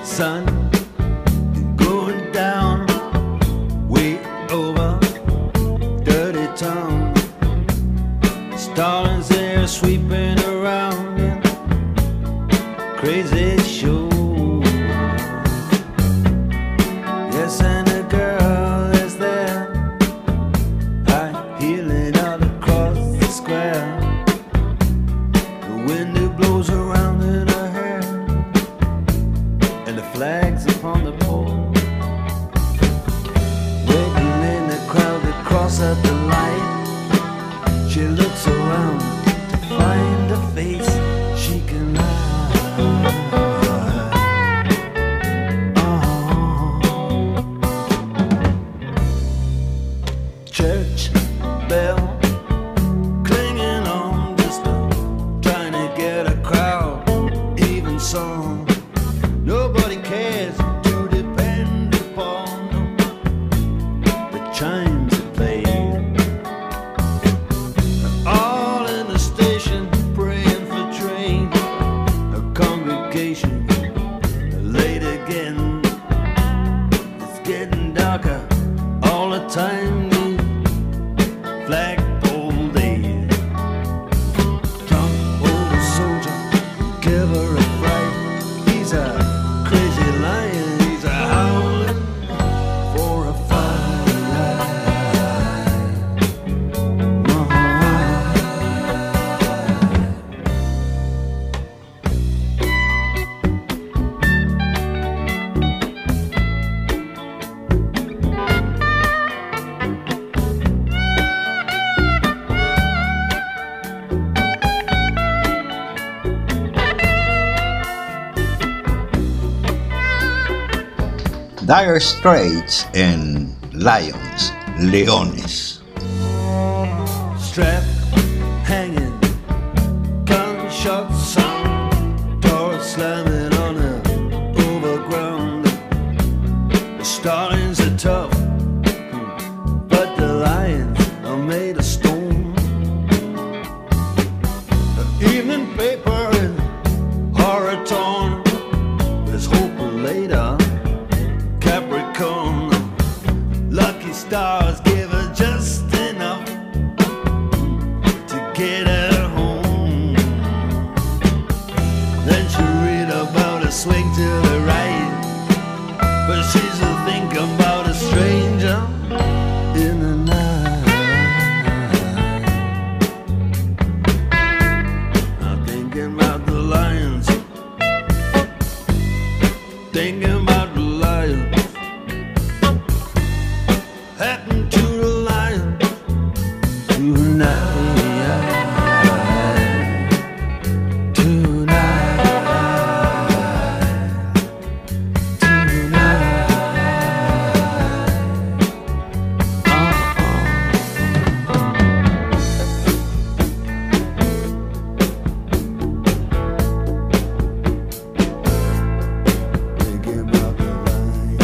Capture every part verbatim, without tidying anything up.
sun going down way over dirty town. Starlings there sweeping around in crazy show. Yes, and a girl is there, high heeling out across the square. The wind it blows around in her hair, and the flags upon the pole. Waiting in the crowd to cross at the light, she looks around to find a face she can hide. Church bell clinging on distance, trying to get a crowd even song. Nobody cares to depend upon the chimes that play. All in the station praying for train, a congregation late again. It's getting darker all the time. Flagpole day, drunk old soldier, give her a fright. He's a crazy lion, he's a howling for a fight. Dire Straits en Lions, Leones. Strap hanging, gunshot sound, door slamming on the overground. The starlings are tough, but the lions are made of stone. The evening paper in horror torn, there's hope later. Capricorn, lucky stars give her just enough to get her home. Then she read about a swing to the right, but she's a thinking about a stranger in the night. I'm thinking about the lions, thinking about the lions. Happened to the lion tonight, tonight, tonight. Thinking about the lion.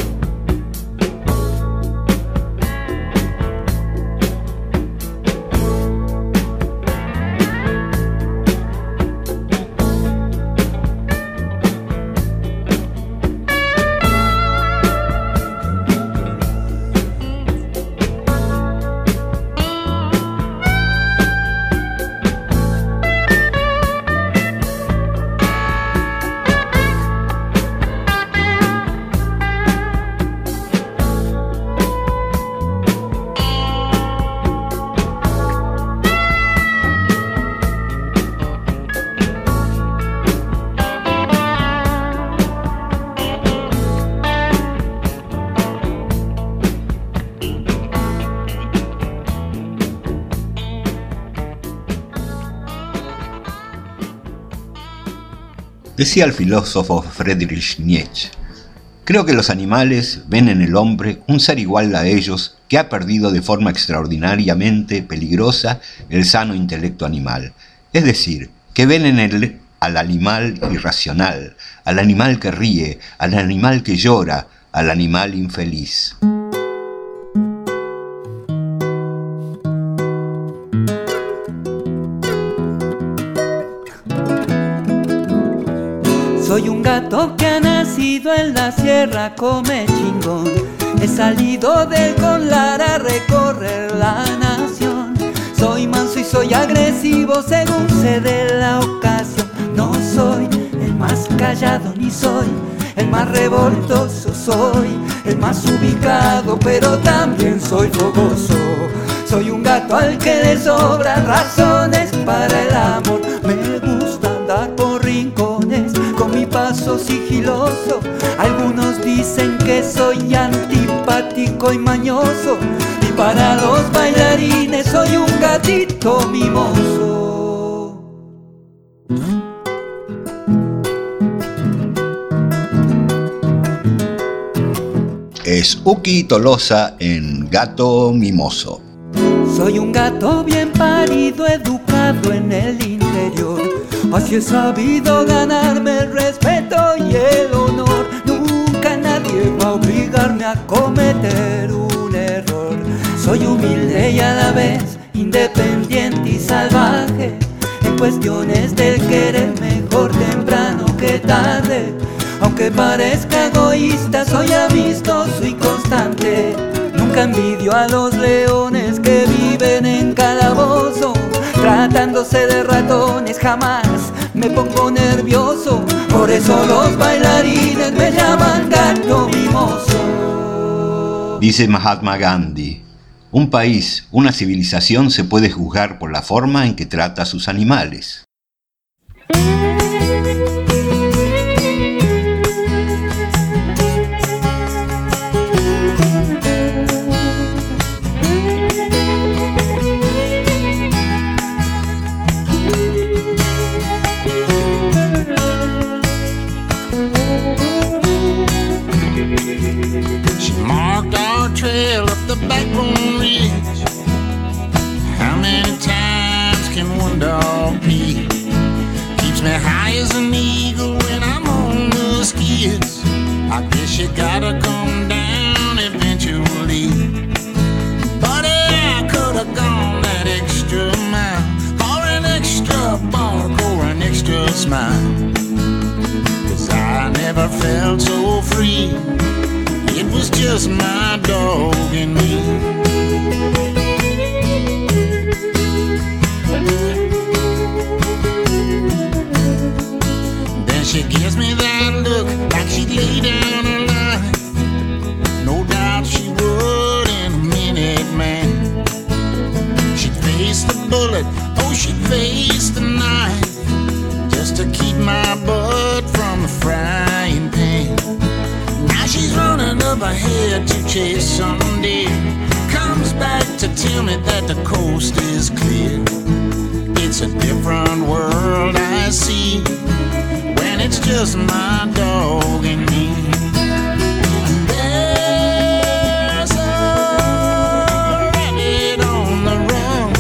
Decía el filósofo Friedrich Nietzsche: creo que los animales ven en el hombre un ser igual a ellos que ha perdido de forma extraordinariamente peligrosa el sano intelecto animal. Es decir, que ven en él al animal irracional, al animal que ríe, al animal que llora, al animal infeliz. Soy un gato que ha nacido en la sierra, come chingón. He salido del Conlar a recorrer la nación. Soy manso y soy agresivo según se dé la ocasión. No soy el más callado ni soy el más revoltoso, soy el más ubicado, pero también soy fogoso. Soy un gato al que le sobran razones para el amor. Me gusta andar por rincones con mi paso sigiloso. Algunos dicen que soy antipático y mañoso, y para los bailarines soy un gatito mimoso. Es Uki Tolosa en Gato Mimoso. Soy un gato bien parido, educado en el interior. Así he sabido ganarme el respeto y el honor. Nunca nadie va a obligarme a cometer un error. Soy humilde y a la vez independiente y salvaje. En cuestiones del querer, mejor temprano que tarde. Aunque parezca egoísta, soy amistoso y constante. Nunca envidio a los leones que viven en calabozo. Tratándose de ratones jamás me pongo nervioso. Por eso los bailarines me llaman gato mimoso. Dice Mahatma Gandhi: un país, una civilización se puede juzgar por la forma en que trata a sus animales. Trail up the backbone ridge. How many times can one dog pee? Keeps me high as an eagle when I'm on the skids. I guess you gotta come down eventually. But I could have gone that extra mile for an extra bark or an extra smile. 'Cause I never felt so free. It was just my dog and me. Then she gives me that look like she'd lay down her life. No doubt she would in a minute, man. She'd face the bullet, oh she'd face the knife, just to keep my butt from the frying pan. Now she's running up ahead to chase some deer. Comes back to tell me that the coast is clear. It's a different world I see when it's just my dog and me. There's a rabbit on the run,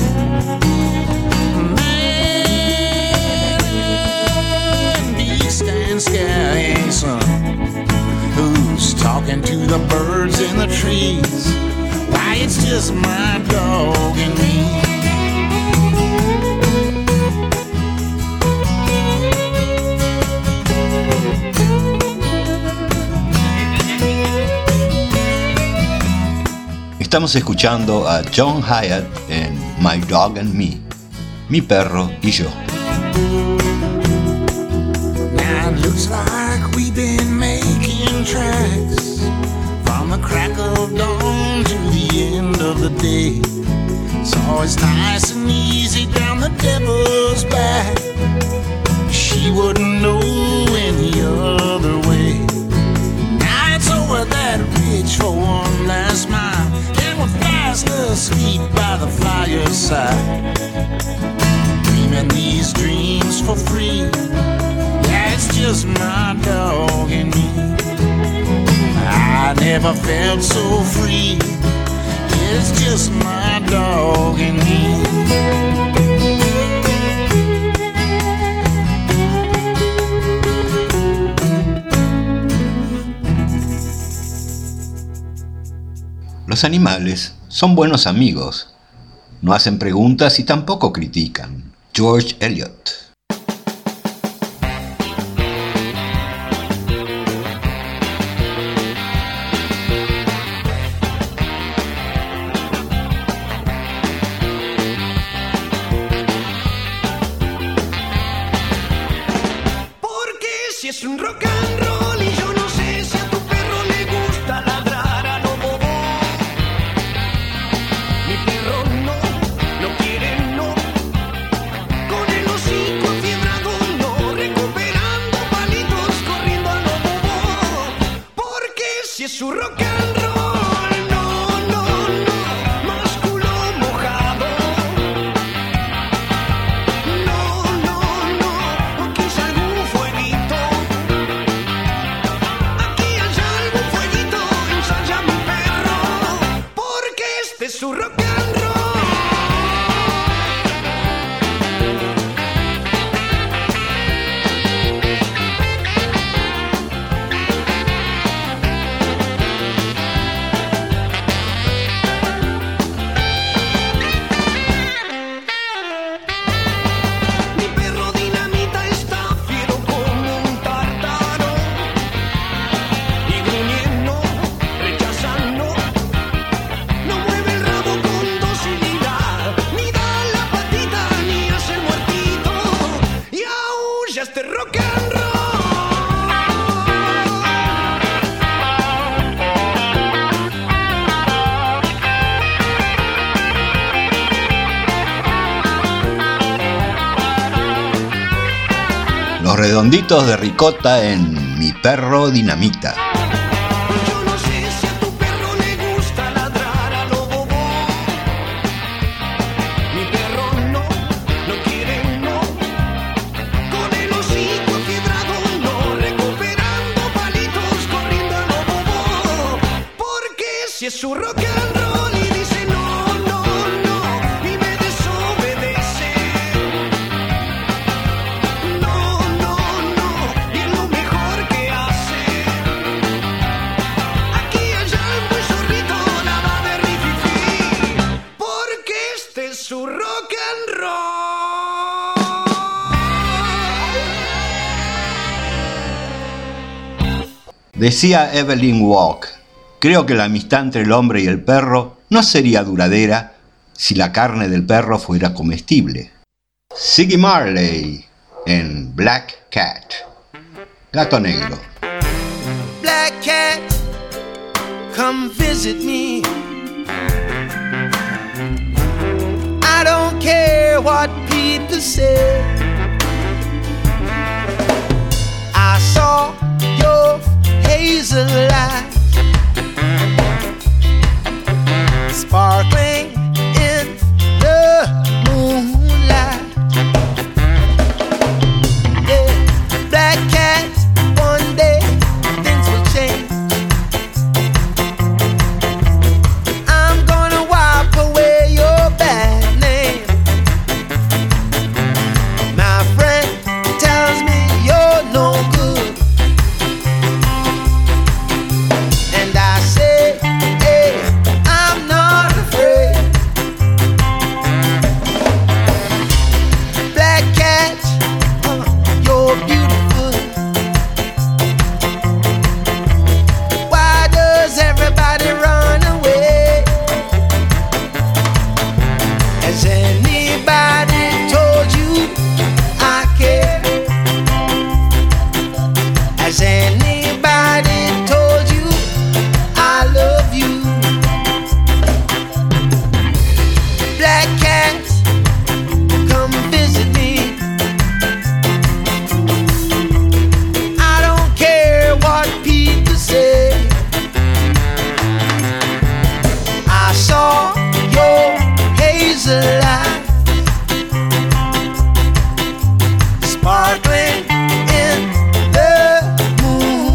man and beast and sky and sun. Who's talking to the birds in the trees? Why, it's just my dog and me. Estamos escuchando a John Hiatt en My Dog and Me, Mi perro y yo. Now it looks like we've been making tracks from the crack of dawn to the end of the day. So it's nice and easy down the devil's back. She wouldn't know any other way. Now it's over that ridge for one last mile, and we're fast asleep by the flyer's side, dreaming these dreams for free. Yeah, it's just my dog and me. I never felt so free. It's just my dog and me. Los animales son buenos amigos, no hacen preguntas y tampoco critican. George Eliot. rock and roll y yo no sé si a tu perro le gusta ladrar a lo bobo. Mi perro no, no quiere no, con el hocico afiebrado no, recuperando palitos, corriendo a lo bobo. Porque si es su rock and roll, no, no, no, más culo mojado. No, no, no, o quizá algún fueguito. Aquí allá algún fueguito, ensaya mi perro, porque este es su rock and roll. Mi perro dinamita está fiero como un tártaro y gruñendo, rechazando, no mueve el rabo con docilidad, ni da la patita ni hace el muertito y aúlla este rock and roll. Los Redonditos de Ricota en Mi Perro Dinamita. Yo no sé si a tu perro le gusta ladrar a lo bobo. Mi perro no, no quiere no, con el hocico afiebrado no, recuperando palitos, corriendo a lo bobo. Porque si es su rock and roll y dice no, no, no, y me desobedece. No, no, no, y es lo mejor que hace. Aquí allá un buen zorrito nada de rififi, porque este es su rock and roll. Decía Evelyn Waugh, creo que la amistad entre el hombre y el perro no sería duradera si la carne del perro fuera comestible. Ziggy Marley en Black Cat. Gato Negro. Black cat, come visit me. I don't care what people say. I saw your hazel eyes sparkling in the moonlight. Yeah, black cat, one day things will change. I'm gonna wipe away your bad name. My friend tells me you're no good, and I say, hey, I'm not afraid. Black cat, uh, you're beautiful. Why does everybody run away? Has anybody told you I care? Has anybody told you I love you? Black cat, come visit me. I don't care what people say. I saw your hazel eyes sparkling in the moonlight.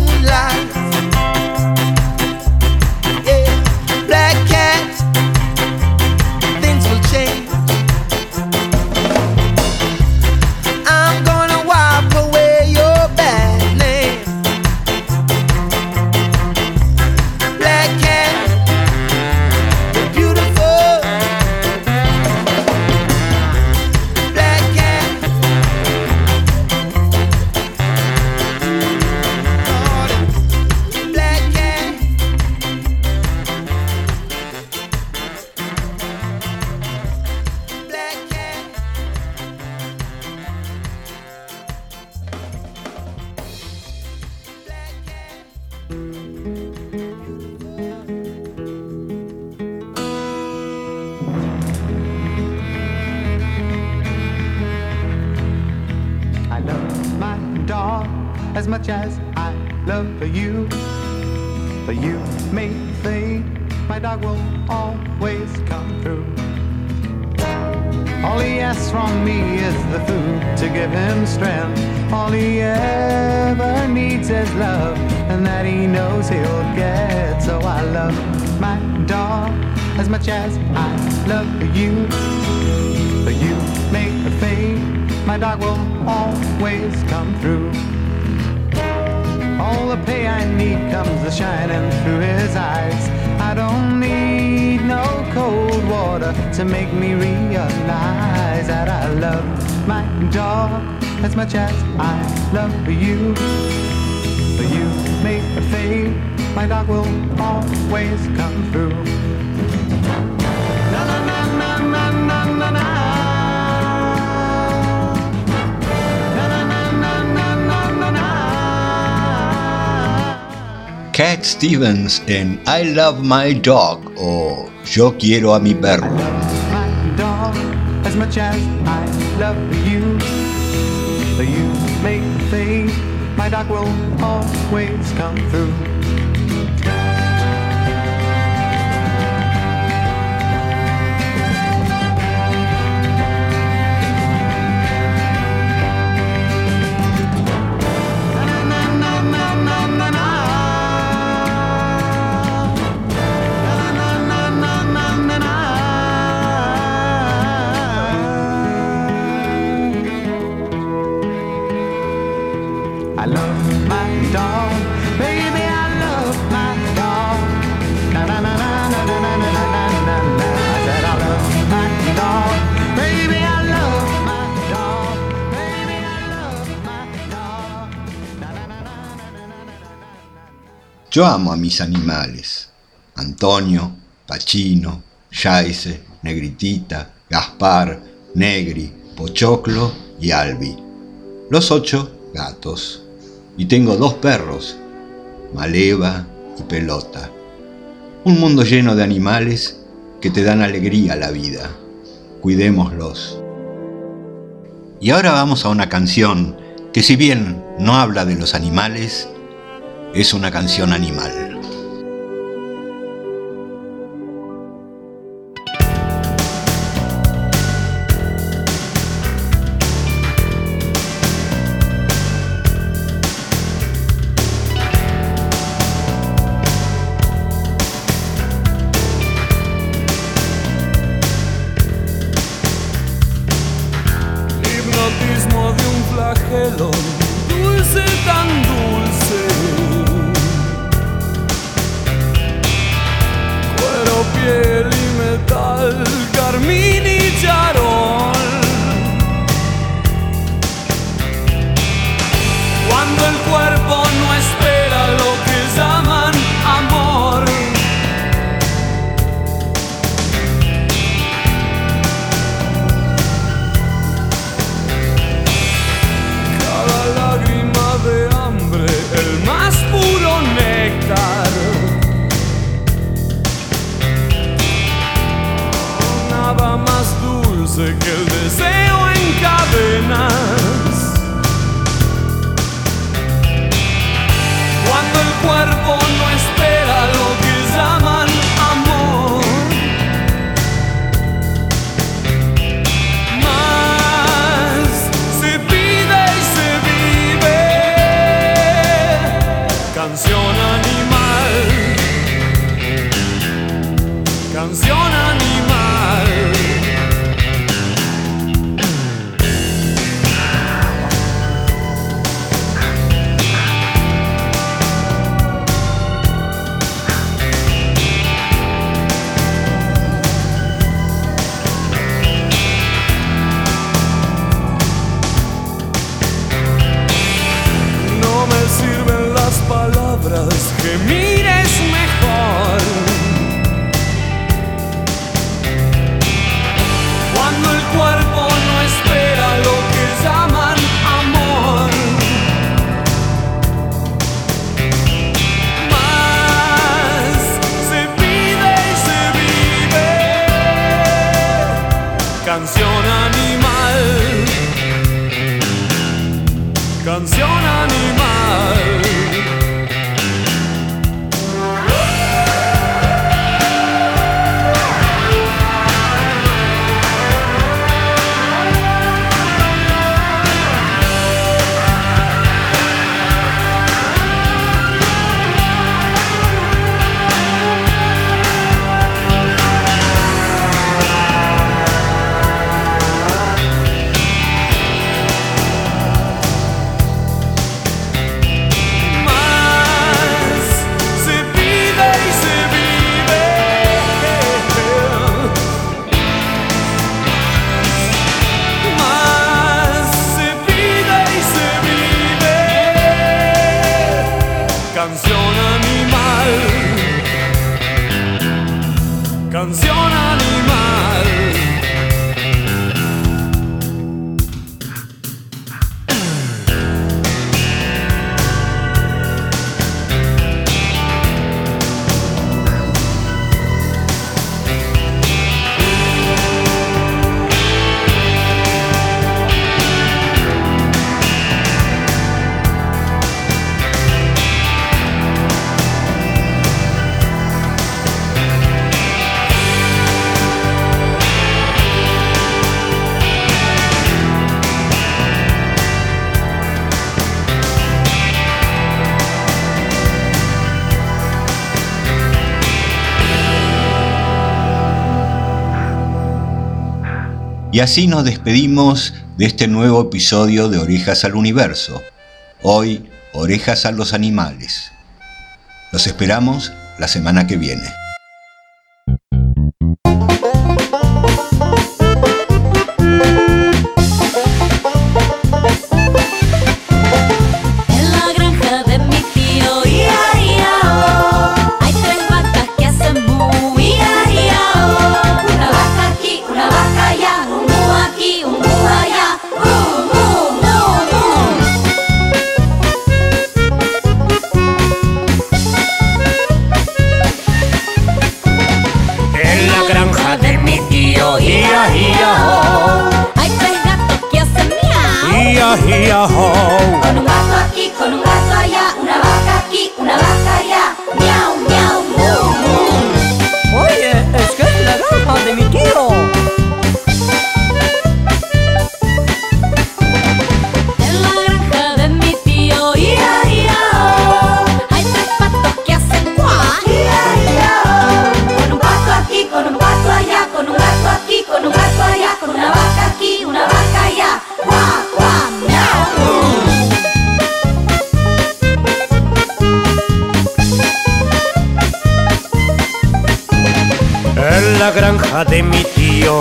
I love my dog as much as I love you. But you may think my dog will always come through. All he asks from me is the food to give him strength. All he ever needs is love, and that he knows he'll get. So I love my dog as much as I love you. But you make a fade, my dog will always come through. All the pay I need comes shining through his eyes. I don't need no cold water to make me realize that I love my dog as much as I love you. But you make a fade, my dog will always come through. Na na na na na na na na. Cat Stevens en I Love My Dog o Yo Quiero a Mi Perro. I love my dog as much as I love you. But you make the fade, my dog will always come through. I love my dog, baby, I love my dog. Na na na na na na na na na na na. I said I love my dog, baby, I love my dog, baby, I love my dog. Na na na na na na na na. Yo amo a mis animales. Antonio, Pachino, Yaise, Negritita, Gaspar, Negri, Pochoclo y Albi. Los ocho gatos. Y tengo dos perros, Maleva y Pelota. Un mundo lleno de animales que te dan alegría a la vida. Cuidémoslos. Y ahora vamos a una canción que, si bien no habla de los animales, es una canción animal. Hipnotismo de un flagelo, dulce, tan dulce. Cuero, piel y metal, carmín y charol. Cuando el cuerpo no espera lo que llaman amor. De hambre, el más puro néctar. Nada más dulce que el deseo en cadenas. Cuando el cuerpo no espera lo que llaman amor. Más se pide y se vive. Canción animal, canción animal. No me sirven las palabras, que mires mejor. canción animal. Canción animal, canción animal. Y así nos despedimos de este nuevo episodio de Orejas al Universo. Hoy, Orejas a los Animales. Los esperamos la semana que viene. En la granja de mi tío, ia, ia, oh, hay tres vacas que hacen mu, ia, ia, oh. Una vaca aquí, una vaca allá, un mu aquí, un mu allá, mu, mu, mu, mu. En la granja de mi tío, ia, ia, oh, Hay tres gatos que hacen miau. ia, ia, oh. Con un gato aquí, con un gato allá, una vaca aquí, una vaca allá, miau, miau, mu, mu. Oye, es que es la granja de mi tío. En la granja de mi tío, ia, ia, oh, hay tres patos que hacen cuá, ia, ia, oh. Con un pato aquí, con un pato allá, con un gato aquí, con un gato allá, con una vaca aquí, una vaca allá, cuá, cuá, miau. En la granja de mi tío,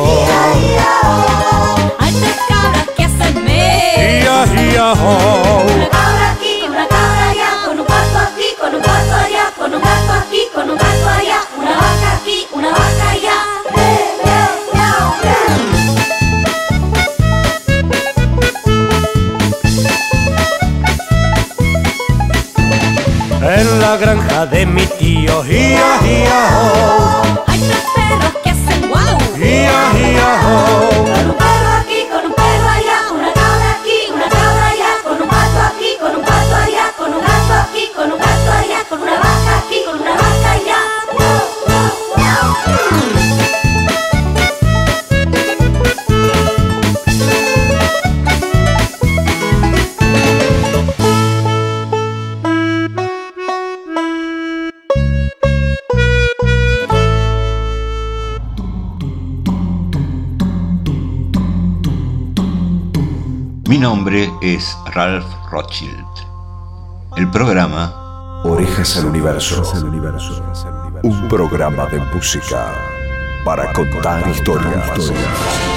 Hay tres cabras que hacen me. ia, ia, oh. Una cabra aquí, una cabra allá, con un pato aquí, con un pato allá, con un gato aquí, con un gato allá, una vaca aquí, una vaca allá. Me, me, miau, miau. En la granja de mi tío, ia, ia, oh, Hay tres perros que hacen guau. ia, ia, oh. Con un perro aquí, con un perro allá, una cabra aquí, una cabra allá, con un pato aquí, con un pato allá, con un gato aquí, con un gato allá, con una vaca aquí, con una vaca allá. Miau, miau, miau. Mi nombre es Ralph Rothschild. El programa Orejas al Universo. Un programa de música para contar historias.